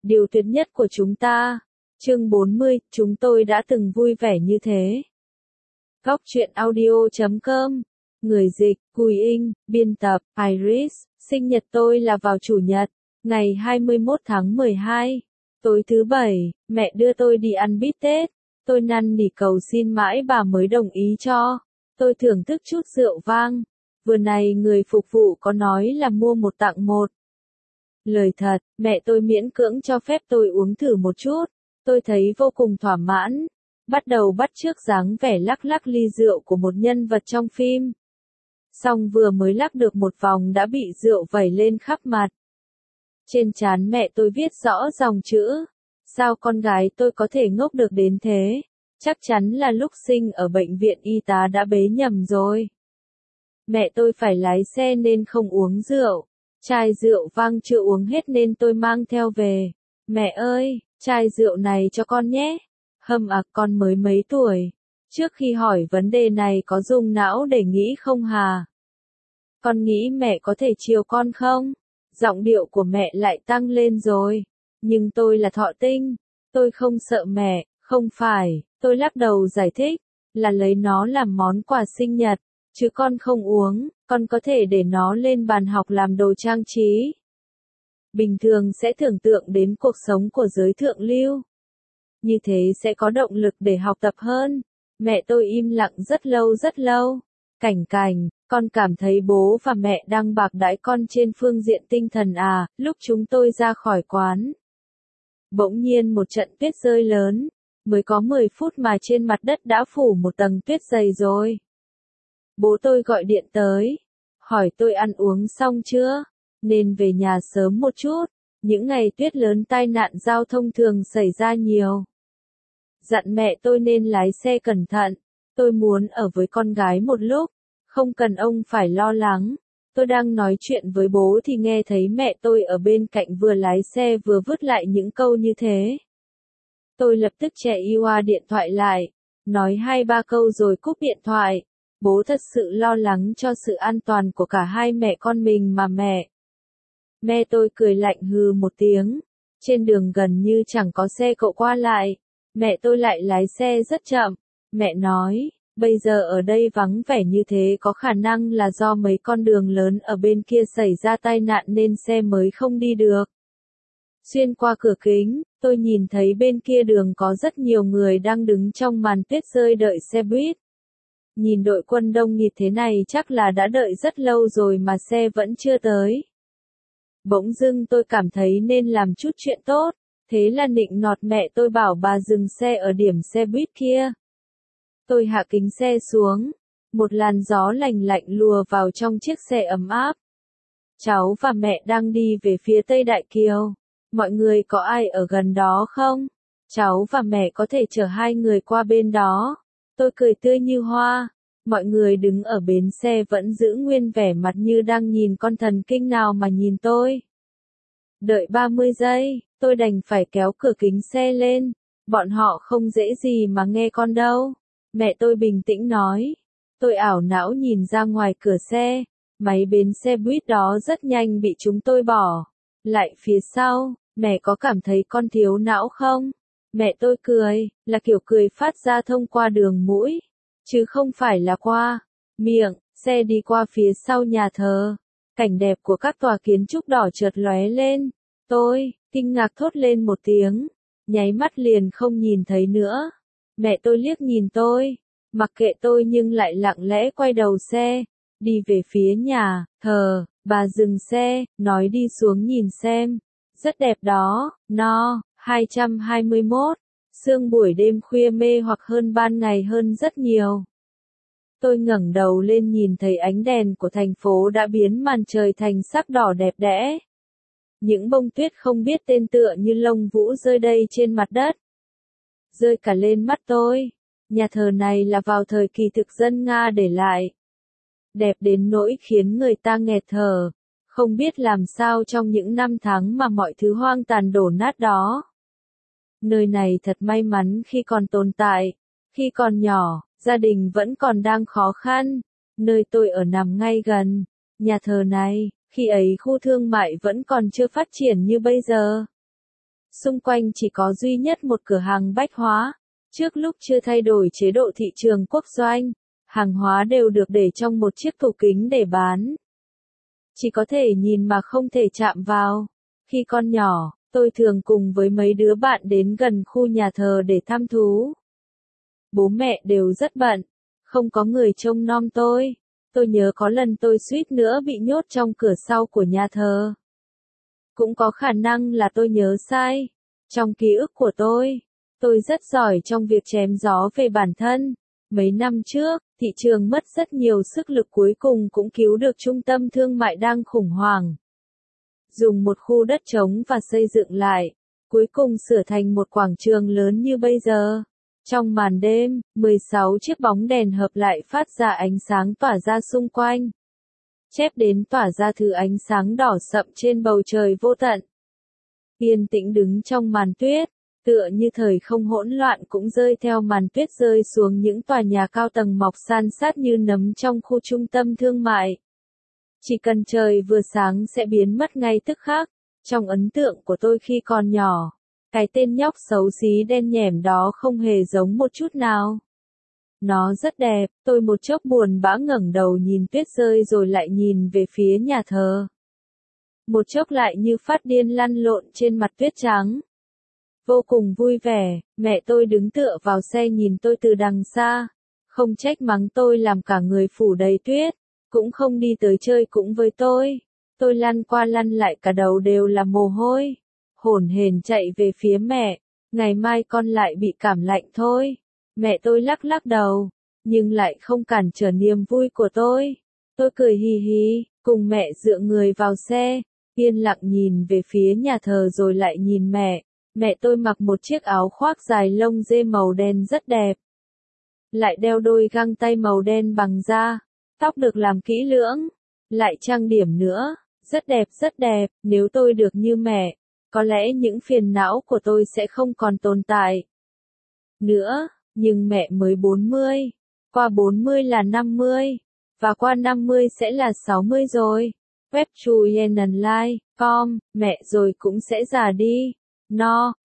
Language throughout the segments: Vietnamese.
điều tuyệt nhất của chúng ta. Chương 40, chúng tôi đã từng vui vẻ như thế. Góc truyện audio.com. Người dịch, Cùi In, biên tập, Iris. Sinh nhật tôi là vào Chủ nhật, ngày 21 tháng 12. Tối thứ Bảy, mẹ đưa tôi đi ăn bít tết. Tôi năn nỉ cầu xin mãi bà mới đồng ý cho. Tôi thưởng thức chút rượu vang. Vừa này người phục vụ có nói là mua một tặng một. Lời thật, mẹ tôi miễn cưỡng cho phép tôi uống thử một chút. Tôi thấy vô cùng thỏa mãn. Bắt đầu bắt chước dáng vẻ lắc lắc ly rượu của một nhân vật trong phim. Xong vừa mới lắc được một vòng đã bị rượu vẩy lên khắp mặt. Trên trán mẹ tôi viết rõ dòng chữ. Sao con gái tôi có thể ngốc được đến thế? Chắc chắn là lúc sinh ở bệnh viện y tá đã bế nhầm rồi. Mẹ tôi phải lái xe nên không uống rượu. Chai rượu vang chưa uống hết nên tôi mang theo về. Mẹ ơi, chai rượu này cho con nhé. Con mới mấy tuổi. Trước khi hỏi vấn đề này có dùng não để nghĩ không hà? Con nghĩ mẹ có thể chiều con không? Giọng điệu của mẹ lại tăng lên rồi. Nhưng tôi là thọ tinh. Tôi không sợ mẹ, không phải. Tôi lắc đầu giải thích. Là lấy nó làm món quà sinh nhật. Chứ con không uống, con có thể để nó lên bàn học làm đồ trang trí. Bình thường sẽ tưởng tượng đến cuộc sống của giới thượng lưu. Như thế sẽ có động lực để học tập hơn. Mẹ tôi im lặng rất lâu. Cảnh, con cảm thấy bố và mẹ đang bạc đãi con trên phương diện tinh thần à? Lúc chúng tôi ra khỏi quán. Bỗng nhiên một trận tuyết rơi lớn. Mới có 10 phút mà trên mặt đất đã phủ một tầng tuyết dày rồi. Bố tôi gọi điện tới. Hỏi tôi ăn uống xong chưa? Nên về nhà sớm một chút. Những ngày tuyết lớn tai nạn giao thông thường xảy ra nhiều. Dặn mẹ tôi nên lái xe cẩn thận. Tôi muốn ở với con gái một lúc. Không cần ông phải lo lắng. Tôi đang nói chuyện với bố thì nghe thấy mẹ tôi ở bên cạnh vừa lái xe vừa vứt lại những câu như thế. Tôi lập tức chạy qua điện thoại lại. Nói 2-3 câu rồi cúp điện thoại. Bố thật sự lo lắng cho sự an toàn của cả hai mẹ con mình mà mẹ. Mẹ tôi cười lạnh hừ một tiếng. Trên đường gần như chẳng có xe cộ qua lại. Mẹ tôi lại lái xe rất chậm. Mẹ nói, bây giờ ở đây vắng vẻ như thế có khả năng là do mấy con đường lớn ở bên kia xảy ra tai nạn nên xe mới không đi được. Xuyên qua cửa kính, tôi nhìn thấy bên kia đường có rất nhiều người đang đứng trong màn tuyết rơi đợi xe buýt. Nhìn đội quân đông nghịt thế này chắc là đã đợi rất lâu rồi mà xe vẫn chưa tới. Bỗng dưng tôi cảm thấy nên làm chút chuyện tốt, thế là nịnh nọt mẹ tôi bảo bà dừng xe ở điểm xe buýt kia. Tôi hạ kính xe xuống, một làn gió lành lạnh lùa vào trong chiếc xe ấm áp. Cháu và mẹ đang đi về phía Tây Đại Kiều. Mọi người có ai ở gần đó không? Cháu và mẹ có thể chở hai người qua bên đó. Tôi cười tươi như hoa. Mọi người đứng ở bến xe vẫn giữ nguyên vẻ mặt như đang nhìn con thần kinh nào mà nhìn tôi. Đợi 30 giây, tôi đành phải kéo cửa kính xe lên. Bọn họ không dễ gì mà nghe con đâu. Mẹ tôi bình tĩnh nói. Tôi ảo não nhìn ra ngoài cửa xe. Máy bến xe buýt đó rất nhanh bị chúng tôi bỏ lại phía sau. Mẹ có cảm thấy con thiếu não không? Mẹ tôi cười, là kiểu cười phát ra thông qua đường mũi, chứ không phải là qua miệng. Xe đi qua phía sau nhà thờ. Cảnh đẹp của các tòa kiến trúc đỏ chợt lóe lên. Tôi kinh ngạc thốt lên một tiếng, nháy mắt liền không nhìn thấy nữa. Mẹ tôi liếc nhìn tôi, mặc kệ tôi nhưng lại lặng lẽ quay đầu xe, đi về phía nhà thờ. Bà dừng xe, nói đi xuống nhìn xem. Rất đẹp đó, no. 221. Sương buổi đêm khuya mê hoặc hơn ban ngày hơn rất nhiều. Tôi ngẩng đầu lên nhìn thấy ánh đèn của thành phố đã biến màn trời thành sắc đỏ đẹp đẽ. Những bông tuyết không biết tên tựa như lông vũ rơi đây trên mặt đất. Rơi cả lên mắt tôi. Nhà thờ này là vào thời kỳ thực dân Nga để lại. Đẹp đến nỗi khiến người ta nghẹt thở. Không biết làm sao trong những năm tháng mà mọi thứ hoang tàn đổ nát đó. Nơi này thật may mắn khi còn tồn tại. Khi còn nhỏ, gia đình vẫn còn đang khó khăn. Nơi tôi ở nằm ngay gần nhà thờ này. Khi ấy khu thương mại vẫn còn chưa phát triển như bây giờ. Xung quanh chỉ có duy nhất một cửa hàng bách hóa. Trước lúc chưa thay đổi chế độ thị trường quốc doanh, hàng hóa đều được để trong một chiếc tủ kính để bán. Chỉ có thể nhìn mà không thể chạm vào. Khi còn nhỏ, tôi thường cùng với mấy đứa bạn đến gần khu nhà thờ để thăm thú. Bố mẹ đều rất bận, không có người trông nom tôi. Tôi nhớ có lần tôi suýt nữa bị nhốt trong cửa sau của nhà thờ. Cũng có khả năng là tôi nhớ sai. Trong ký ức của tôi rất giỏi trong việc chém gió về bản thân. Mấy năm trước, thị trường mất rất nhiều sức lực cuối cùng cũng cứu được trung tâm thương mại đang khủng hoảng. Dùng một khu đất trống và xây dựng lại, cuối cùng sửa thành một quảng trường lớn như bây giờ. Trong màn đêm, 16 chiếc bóng đèn hợp lại phát ra ánh sáng tỏa ra xung quanh. Chép đến tỏa ra thứ ánh sáng đỏ sậm trên bầu trời vô tận. Yên tĩnh đứng trong màn tuyết, tựa như thời không hỗn loạn cũng rơi theo màn tuyết rơi xuống những tòa nhà cao tầng mọc san sát như nấm trong khu trung tâm thương mại. Chỉ cần trời vừa sáng sẽ biến mất ngay tức khắc. Trong ấn tượng của tôi khi còn nhỏ, cái tên nhóc xấu xí đen nhẻm đó không hề giống một chút nào. Nó rất đẹp, tôi một chốc buồn bã ngẩng đầu nhìn tuyết rơi rồi lại nhìn về phía nhà thờ. Một chốc lại như phát điên lăn lộn trên mặt tuyết trắng. Vô cùng vui vẻ, mẹ tôi đứng tựa vào xe nhìn tôi từ đằng xa. Không trách mắng tôi làm cả người phủ đầy tuyết, cũng không đi tới chơi cũng với tôi. Tôi lăn qua lăn lại cả đầu đều là mồ hôi. Hổn hển chạy về phía mẹ, ngày mai con lại bị cảm lạnh thôi. Mẹ tôi lắc lắc đầu, nhưng lại không cản trở niềm vui của tôi. Tôi cười hì hì, cùng mẹ dựa người vào xe, yên lặng nhìn về phía nhà thờ rồi lại nhìn mẹ. Mẹ tôi mặc một chiếc áo khoác dài lông dê màu đen rất đẹp. Lại đeo đôi găng tay màu đen bằng da, tóc được làm kỹ lưỡng, lại trang điểm nữa, rất đẹp, nếu tôi được như mẹ, có lẽ những phiền não của tôi sẽ không còn tồn tại nữa, nhưng mẹ mới 40, qua 40 là 50, và qua 50 sẽ là 60 rồi. Web chuyenonline.com, mẹ rồi cũng sẽ già đi. No,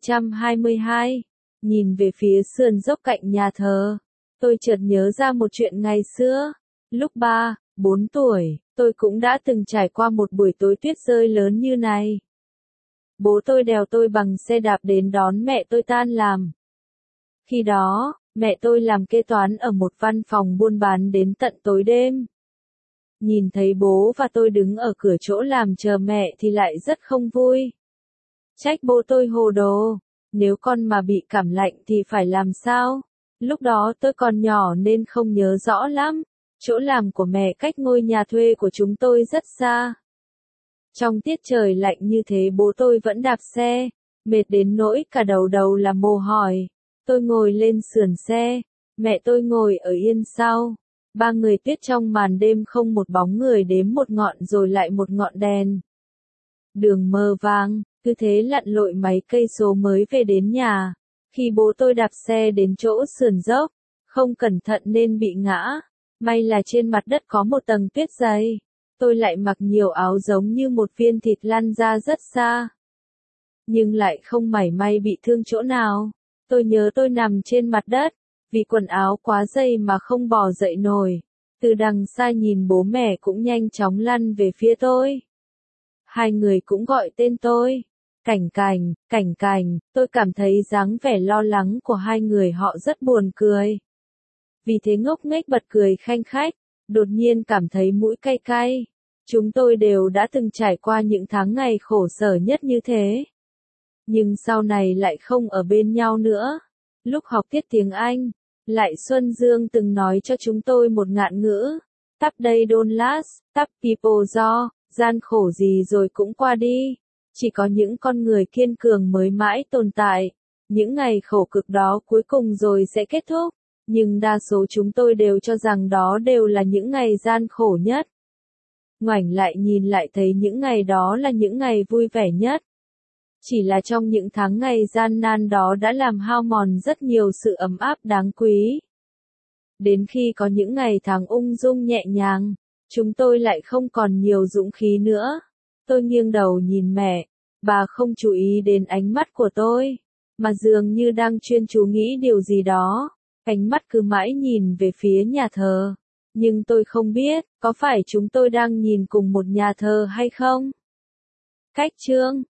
222. Nhìn về phía sườn dốc cạnh nhà thờ, tôi chợt nhớ ra một chuyện ngày xưa. Lúc 3, 4 tuổi, tôi cũng đã từng trải qua một buổi tối tuyết rơi lớn như này. Bố tôi đèo tôi bằng xe đạp đến đón mẹ tôi tan làm. Khi đó, mẹ tôi làm kế toán ở một văn phòng buôn bán đến tận tối đêm. Nhìn thấy bố và tôi đứng ở cửa chỗ làm chờ mẹ thì lại rất không vui. Trách bố tôi hồ đồ, nếu con mà bị cảm lạnh thì phải làm sao? Lúc đó tôi còn nhỏ nên không nhớ rõ lắm. Chỗ làm của mẹ cách ngôi nhà thuê của chúng tôi rất xa. Trong tiết trời lạnh như thế bố tôi vẫn đạp xe, mệt đến nỗi cả đầu là mồ hôi. Tôi ngồi lên sườn xe, mẹ tôi ngồi ở yên sau. Ba người tuyết trong màn đêm không một bóng người đếm một ngọn rồi lại một ngọn đèn. Đường mờ vàng, cứ thế lặn lội mấy cây số mới về đến nhà. Khi bố tôi đạp xe đến chỗ sườn dốc, không cẩn thận nên bị ngã. May là trên mặt đất có một tầng tuyết dày. Tôi lại mặc nhiều áo giống như một viên thịt lăn ra rất xa. Nhưng lại không mảy may bị thương chỗ nào. Tôi nhớ tôi nằm trên mặt đất, vì quần áo quá dày mà không bò dậy nổi. Từ đằng xa nhìn bố mẹ cũng nhanh chóng lăn về phía tôi. Hai người cũng gọi tên tôi. Cảnh Cảnh, tôi cảm thấy dáng vẻ lo lắng của hai người họ rất buồn cười. Vì thế ngốc nghếch bật cười khanh khách, đột nhiên cảm thấy mũi cay cay. Chúng tôi đều đã từng trải qua những tháng ngày khổ sở nhất như thế. Nhưng sau này lại không ở bên nhau nữa. Lúc học tiết tiếng Anh, Lại Xuân Dương từng nói cho chúng tôi một ngạn ngữ. Tap day don't last, tap people do, gian khổ gì rồi cũng qua đi. Chỉ có những con người kiên cường mới mãi tồn tại. Những ngày khổ cực đó cuối cùng rồi sẽ kết thúc. Nhưng đa số chúng tôi đều cho rằng đó đều là những ngày gian khổ nhất. Ngoảnh lại nhìn lại thấy những ngày đó là những ngày vui vẻ nhất. Chỉ là trong những tháng ngày gian nan đó đã làm hao mòn rất nhiều sự ấm áp đáng quý. Đến khi có những ngày tháng ung dung nhẹ nhàng, chúng tôi lại không còn nhiều dũng khí nữa. Tôi nghiêng đầu nhìn mẹ, Bà không chú ý đến ánh mắt của tôi, mà dường như đang chuyên chú nghĩ điều gì đó. Ánh mắt cứ mãi nhìn về phía nhà thờ. Nhưng tôi không biết, có phải chúng tôi đang nhìn cùng một nhà thờ hay không? Cách chương